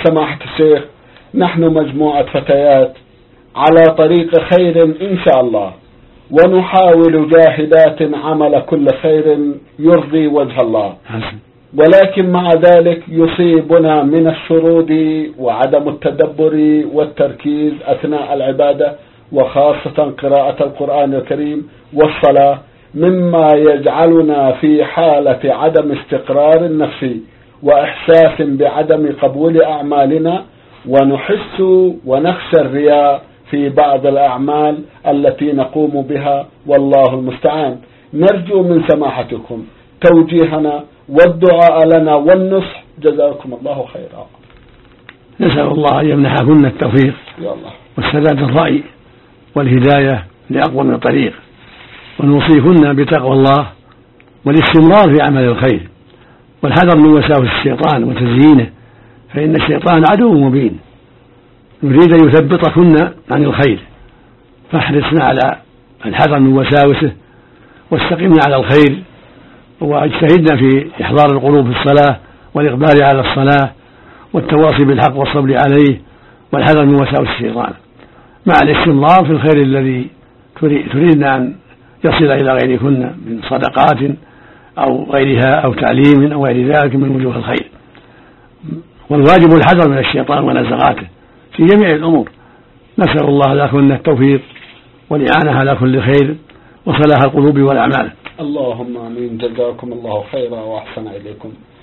سماحة الشيخ، نحن مجموعة فتيات على طريق خير إن شاء الله، ونحاول جاهدات عمل كل خير يرضي وجه الله، ولكن مع ذلك يصيبنا من الشرود وعدم التدبر والتركيز أثناء العبادة، وخاصة قراءة القرآن الكريم والصلاة، مما يجعلنا في حالة عدم استقرار نفسي وإحساس بعدم قبول أعمالنا، ونحس ونخشى الرياء في بعض الأعمال التي نقوم بها، والله المستعان. نرجو من سماحتكم توجيهنا والدعاء لنا والنصح، جزاكم الله خيرا. نسأل الله أن يمنحكن التوفيق والسداد الرأي والهداية لأقوم الطريق، ونوصيكن بتقوى الله والاستمرار في عمل الخير، والحذر من وساوس الشيطان وتزيينه، فإن الشيطان عدو مبين يريد أن يثبطكن عن الخير، فاحرصنا على الحذر من وساوسه، واستقمنا على الخير، واجتهدنا في إحضار القلوب في الصلاة والإقبال على الصلاة والتواصي بالحق والصبر عليه، والحذر من وساوس الشيطان، مع الاستمرار في الخير الذي تريدنا أن يصل إلى غيركن من صدقات أو غيرها أو تعليم أو غير ذلك من وجوه الخير. والواجب الحذر من الشيطان ونزغاته في جميع الأمور. نسأل الله لكن التوفيق والإعانة على كل خير وصلاح القلوب والأعمال. اللهم آمين. جزاكم الله خيرا وأحسن إليكم.